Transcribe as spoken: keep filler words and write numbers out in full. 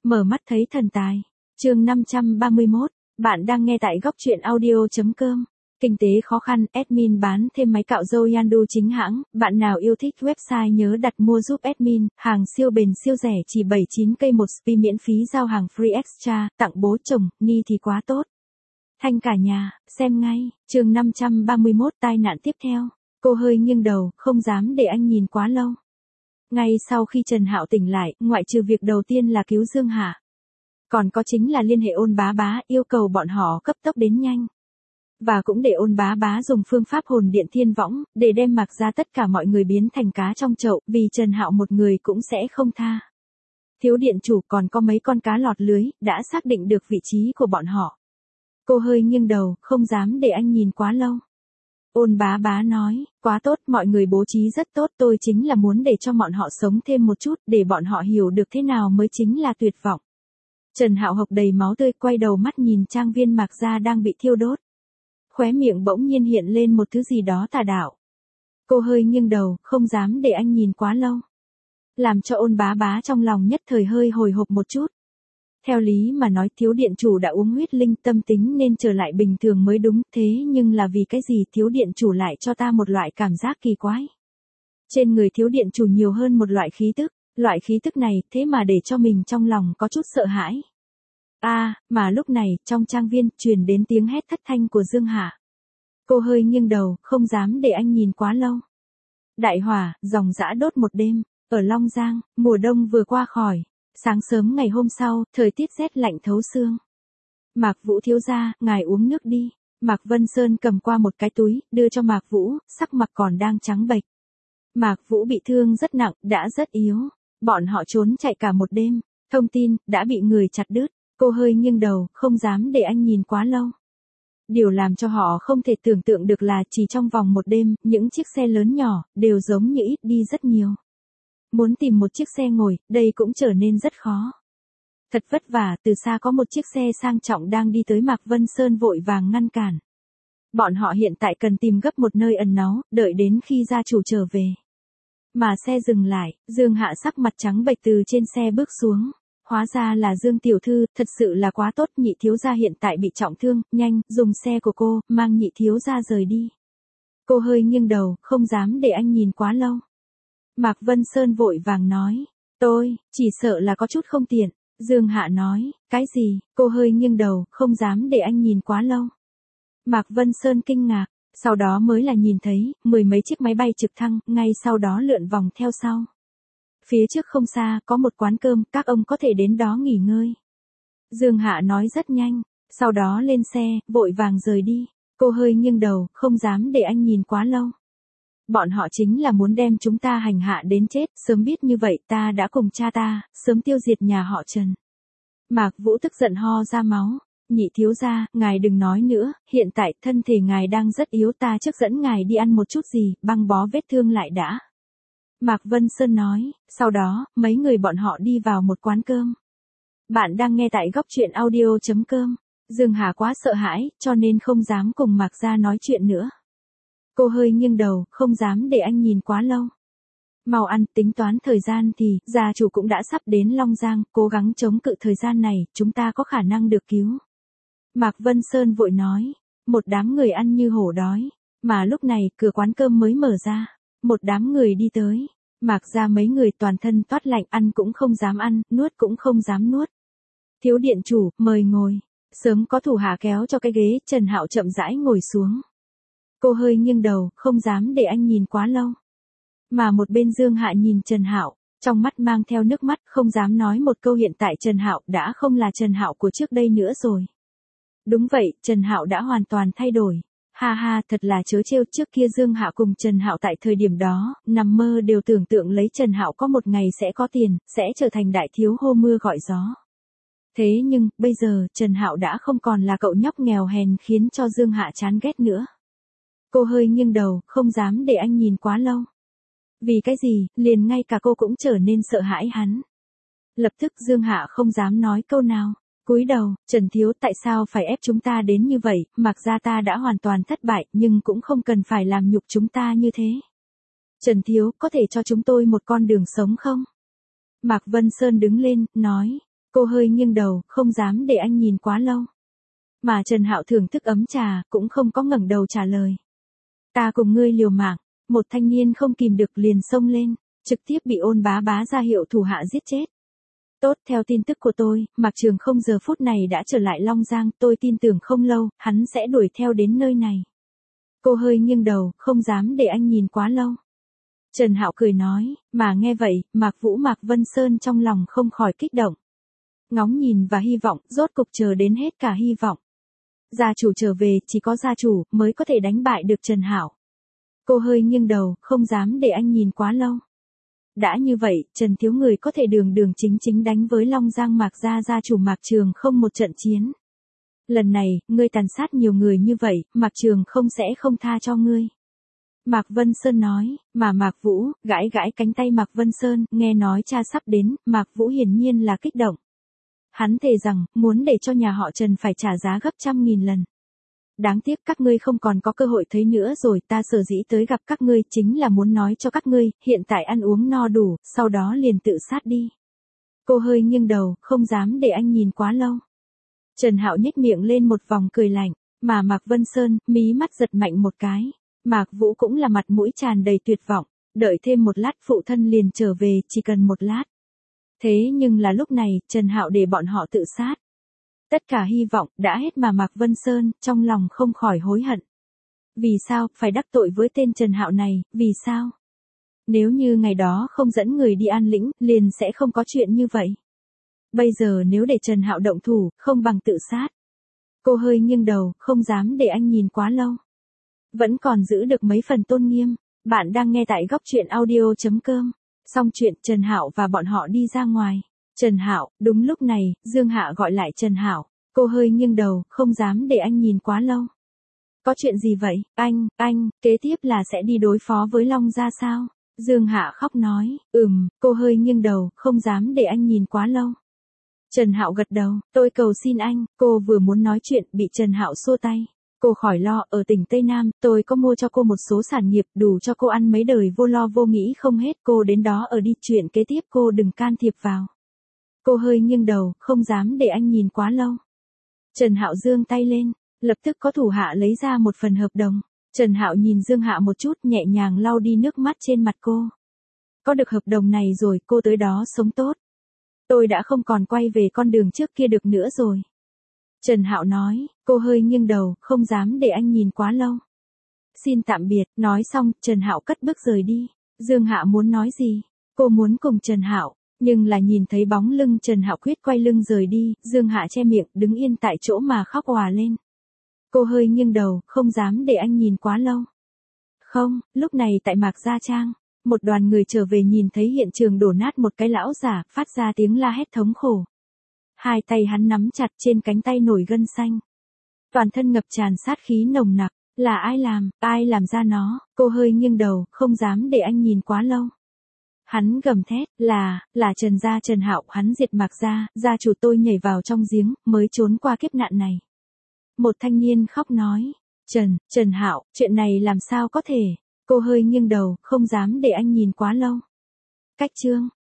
Mở mắt thấy thần tài. Chương năm trăm ba mươi mốt, bạn đang nghe tại góc truyện audio chấm com. Kinh tế khó khăn, admin bán thêm máy cạo râu Yandu chính hãng, bạn nào yêu thích website nhớ đặt mua giúp admin, hàng siêu bền siêu rẻ chỉ bảy mươi chín cây một spi miễn phí giao hàng free extra, tặng bố chồng, Ni thì quá tốt. Thanh cả nhà, xem ngay, chương năm trăm ba mươi mốt tai nạn tiếp theo. Cô hơi nghiêng đầu, không dám để anh nhìn quá lâu. Ngay sau khi Trần Hạo tỉnh lại, ngoại trừ việc đầu tiên là cứu Dương Hạ, còn có chính là liên hệ Ôn Bá Bá, yêu cầu bọn họ cấp tốc đến nhanh. Và cũng để Ôn Bá Bá dùng phương pháp hồn điện thiên võng, để đem Mạc ra tất cả mọi người biến thành cá trong chậu, vì Trần Hạo một người cũng sẽ không tha. Thiếu điện chủ còn có mấy con cá lọt lưới, đã xác định được vị trí của bọn họ. Cô hơi nghiêng đầu, không dám để anh nhìn quá lâu. Ôn Bá Bá nói, quá tốt, mọi người bố trí rất tốt, tôi chính là muốn để cho bọn họ sống thêm một chút, để bọn họ hiểu được thế nào mới chính là tuyệt vọng. Trần Hạo hộc đầy máu tươi, quay đầu mắt nhìn trang viên Mạc gia đang bị thiêu đốt. Khóe miệng bỗng nhiên hiện lên một thứ gì đó tà đạo. Cô hơi nghiêng đầu, không dám để anh nhìn quá lâu. Làm cho Ôn Bá Bá trong lòng nhất thời hơi hồi hộp một chút. Theo lý mà nói thiếu điện chủ đã uống huyết linh, tâm tính nên trở lại bình thường mới đúng, thế nhưng là vì cái gì thiếu điện chủ lại cho ta một loại cảm giác kỳ quái. Trên người thiếu điện chủ nhiều hơn một loại khí tức, loại khí tức này thế mà để cho mình trong lòng có chút sợ hãi. A, à, mà lúc này, trong trang viên, truyền đến tiếng hét thất thanh của Dương Hạ. Cô hơi nghiêng đầu, không dám để anh nhìn quá lâu. Đại hỏa, dòng dã đốt một đêm, ở Long Giang, mùa đông vừa qua khỏi. Sáng sớm ngày hôm sau, thời tiết rét lạnh thấu xương. Mạc Vũ thiếu gia, ngài uống nước đi. Mạc Vân Sơn cầm qua một cái túi, đưa cho Mạc Vũ, sắc mặt còn đang trắng bệch. Mạc Vũ bị thương rất nặng, đã rất yếu. Bọn họ trốn chạy cả một đêm. Thông tin, đã bị người chặt đứt. Cô hơi nghiêng đầu, không dám để anh nhìn quá lâu. Điều làm cho họ không thể tưởng tượng được là chỉ trong vòng một đêm, những chiếc xe lớn nhỏ, đều giống như ít đi rất nhiều. Muốn tìm một chiếc xe ngồi, đây cũng trở nên rất khó. Thật vất vả, từ xa có một chiếc xe sang trọng đang đi tới, Mạc Vân Sơn vội vàng ngăn cản. Bọn họ hiện tại cần tìm gấp một nơi ẩn náu, đợi đến khi gia chủ trở về. Mà xe dừng lại, Dương Hạ sắc mặt trắng bệch từ trên xe bước xuống. Hóa ra là Dương tiểu thư, thật sự là quá tốt, nhị thiếu gia hiện tại bị trọng thương, nhanh, dùng xe của cô, mang nhị thiếu gia rời đi. Cô hơi nghiêng đầu, không dám để anh nhìn quá lâu. Mạc Vân Sơn vội vàng nói, tôi, chỉ sợ là có chút không tiện. Dương Hạ nói, cái gì, cô hơi nghiêng đầu, không dám để anh nhìn quá lâu. Mạc Vân Sơn kinh ngạc, sau đó mới là nhìn thấy, mười mấy chiếc máy bay trực thăng, ngay sau đó lượn vòng theo sau. Phía trước không xa, có một quán cơm, các ông có thể đến đó nghỉ ngơi. Dương Hạ nói rất nhanh, sau đó lên xe, vội vàng rời đi. Cô hơi nghiêng đầu, không dám để anh nhìn quá lâu. Bọn họ chính là muốn đem chúng ta hành hạ đến chết, sớm biết như vậy ta đã cùng cha ta, sớm tiêu diệt nhà họ Trần. Mạc Vũ tức giận ho ra máu, nhị thiếu gia, ngài đừng nói nữa, hiện tại thân thể ngài đang rất yếu, ta trước dẫn ngài đi ăn một chút gì, băng bó vết thương lại đã. Mạc Vân Sơn nói, sau đó, mấy người bọn họ đi vào một quán cơm. Bạn đang nghe tại góc truyện audio chấm com. Dương Hà quá sợ hãi, cho nên không dám cùng Mạc gia nói chuyện nữa. Cô hơi nghiêng đầu, không dám để anh nhìn quá lâu. Mau ăn, tính toán thời gian thì, gia chủ cũng đã sắp đến Long Giang, cố gắng chống cự thời gian này, chúng ta có khả năng được cứu. Mạc Vân Sơn vội nói, một đám người ăn như hổ đói, mà lúc này, cửa quán cơm mới mở ra. Một đám người đi tới, Mạc ra mấy người toàn thân toát lạnh, ăn cũng không dám ăn, nuốt cũng không dám nuốt. Thiếu điện chủ, mời ngồi. Sớm có thủ hạ kéo cho cái ghế, Trần Hạo chậm rãi ngồi xuống. Cô hơi nghiêng đầu, không dám để anh nhìn quá lâu. Mà một bên Dương Hạ nhìn Trần Hạo, trong mắt mang theo nước mắt, không dám nói một câu, hiện tại Trần Hạo đã không là Trần Hạo của trước đây nữa rồi. Đúng vậy, Trần Hạo đã hoàn toàn thay đổi. Ha ha, thật là chớ trêu, trước kia Dương Hạ cùng Trần Hạo tại thời điểm đó, nằm mơ đều tưởng tượng lấy Trần Hạo có một ngày sẽ có tiền, sẽ trở thành đại thiếu hô mưa gọi gió. Thế nhưng, bây giờ, Trần Hạo đã không còn là cậu nhóc nghèo hèn khiến cho Dương Hạ chán ghét nữa. Cô hơi nghiêng đầu, không dám để anh nhìn quá lâu. Vì cái gì, liền ngay cả cô cũng trở nên sợ hãi hắn. Lập tức Dương Hạ không dám nói câu nào. Cúi đầu, Trần thiếu, tại sao phải ép chúng ta đến như vậy, Mạc gia ta đã hoàn toàn thất bại, nhưng cũng không cần phải làm nhục chúng ta như thế. Trần thiếu, có thể cho chúng tôi một con đường sống không? Mạc Vân Sơn đứng lên, nói, Cô hơi nghiêng đầu, không dám để anh nhìn quá lâu. Mà Trần Hạo thưởng thức ấm trà, cũng không có ngẩng đầu trả lời. Ta cùng ngươi liều mạng, một thanh niên không kìm được liền xông lên, trực tiếp bị Ôn Bá Bá ra hiệu thủ hạ giết chết. Tốt, theo tin tức của tôi, Mạc Trường không giờ phút này đã trở lại Long Giang, tôi tin tưởng không lâu, hắn sẽ đuổi theo đến nơi này. Cô hơi nghiêng đầu, không dám để anh nhìn quá lâu. Trần Hạo cười nói, mà nghe vậy, Mạc Vũ Mạc Vân Sơn trong lòng không khỏi kích động. Ngóng nhìn và hy vọng, rốt cục chờ đến hết cả hy vọng. Gia chủ trở về, chỉ có gia chủ mới có thể đánh bại được Trần Hạo. Cô hơi nghiêng đầu, không dám để anh nhìn quá lâu. Đã như vậy, Trần thiếu người có thể đường đường chính chính đánh với Long Giang Mạc gia gia chủ Mạc Trường không một trận chiến. Lần này, ngươi tàn sát nhiều người như vậy, Mạc Trường không sẽ không tha cho ngươi. Mạc Vân Sơn nói, mà Mạc Vũ, gãi gãi cánh tay Mạc Vân Sơn, nghe nói cha sắp đến, Mạc Vũ hiển nhiên là kích động. Hắn thề rằng, muốn để cho nhà họ Trần phải trả giá gấp trăm nghìn lần. Đáng tiếc các ngươi không còn có cơ hội thấy nữa rồi, ta sở dĩ tới gặp các ngươi chính là muốn nói cho các ngươi, hiện tại ăn uống no đủ, sau đó liền tự sát đi. Cô hơi nghiêng đầu, không dám để anh nhìn quá lâu. Trần Hạo nhếch miệng lên một vòng cười lạnh, mà Mạc Vân Sơn, mí mắt giật mạnh một cái. Mạc Vũ cũng là mặt mũi tràn đầy tuyệt vọng, đợi thêm một lát phụ thân liền trở về, chỉ cần một lát. Thế nhưng là lúc này, Trần Hạo để bọn họ tự sát. Tất cả hy vọng đã hết mà Mạc Vân Sơn, trong lòng không khỏi hối hận. Vì sao, phải đắc tội với tên Trần Hạo này, vì sao? Nếu như ngày đó không dẫn người đi An Lĩnh, liền sẽ không có chuyện như vậy. Bây giờ nếu để Trần Hạo động thủ, không bằng tự sát. Cô hơi nghiêng đầu, không dám để anh nhìn quá lâu. Vẫn còn giữ được mấy phần tôn nghiêm. Bạn đang nghe tại góc truyện audio chấm com. Xong chuyện, Trần Hạo và bọn họ đi ra ngoài. Trần Hạo, đúng lúc này, Dương Hạ gọi lại Trần Hạo. Cô hơi nghiêng đầu, không dám để anh nhìn quá lâu. Có chuyện gì vậy, anh, anh, kế tiếp là sẽ đi đối phó với Long Gia sao? Dương Hạ khóc nói, ừm, cô hơi nghiêng đầu, không dám để anh nhìn quá lâu. Trần Hạo gật đầu, tôi cầu xin anh, cô vừa muốn nói chuyện, bị Trần Hạo xua tay. Cô khỏi lo, ở tỉnh Tây Nam, tôi có mua cho cô một số sản nghiệp, đủ cho cô ăn mấy đời vô lo vô nghĩ không hết, cô đến đó ở đi, chuyện kế tiếp cô đừng can thiệp vào. Cô hơi nghiêng đầu, không dám để anh nhìn quá lâu. Trần Hạo giương tay lên, lập tức có thủ hạ lấy ra một phần hợp đồng. Trần Hạo nhìn Dương Hạ một chút, nhẹ nhàng lau đi nước mắt trên mặt cô. Có được hợp đồng này rồi, cô tới đó sống tốt. Tôi đã không còn quay về con đường trước kia được nữa rồi. Trần Hạo nói, cô hơi nghiêng đầu, không dám để anh nhìn quá lâu. Xin tạm biệt, nói xong, Trần Hạo cất bước rời đi. Dương Hạ muốn nói gì? Cô muốn cùng Trần Hạo, nhưng là nhìn thấy bóng lưng Trần Hạo quyết quay lưng rời đi, Dương Hạ che miệng, đứng yên tại chỗ mà khóc òa lên. Cô hơi nghiêng đầu, không dám để anh nhìn quá lâu. Không, lúc này tại Mạc Gia Trang, một đoàn người trở về nhìn thấy hiện trường đổ nát một cái lão giả, phát ra tiếng la hét thống khổ. Hai tay hắn nắm chặt, trên cánh tay nổi gân xanh. Toàn thân ngập tràn sát khí nồng nặc, là ai làm, ai làm ra nó? Cô hơi nghiêng đầu, không dám để anh nhìn quá lâu. Hắn gầm thét, là, là Trần gia Trần Hạo, hắn diệt Mạc gia, gia chủ tôi nhảy vào trong giếng, mới trốn qua kiếp nạn này. Một thanh niên khóc nói, Trần, Trần Hạo, chuyện này làm sao có thể? Cô hơi nghiêng đầu, không dám để anh nhìn quá lâu. Cách chương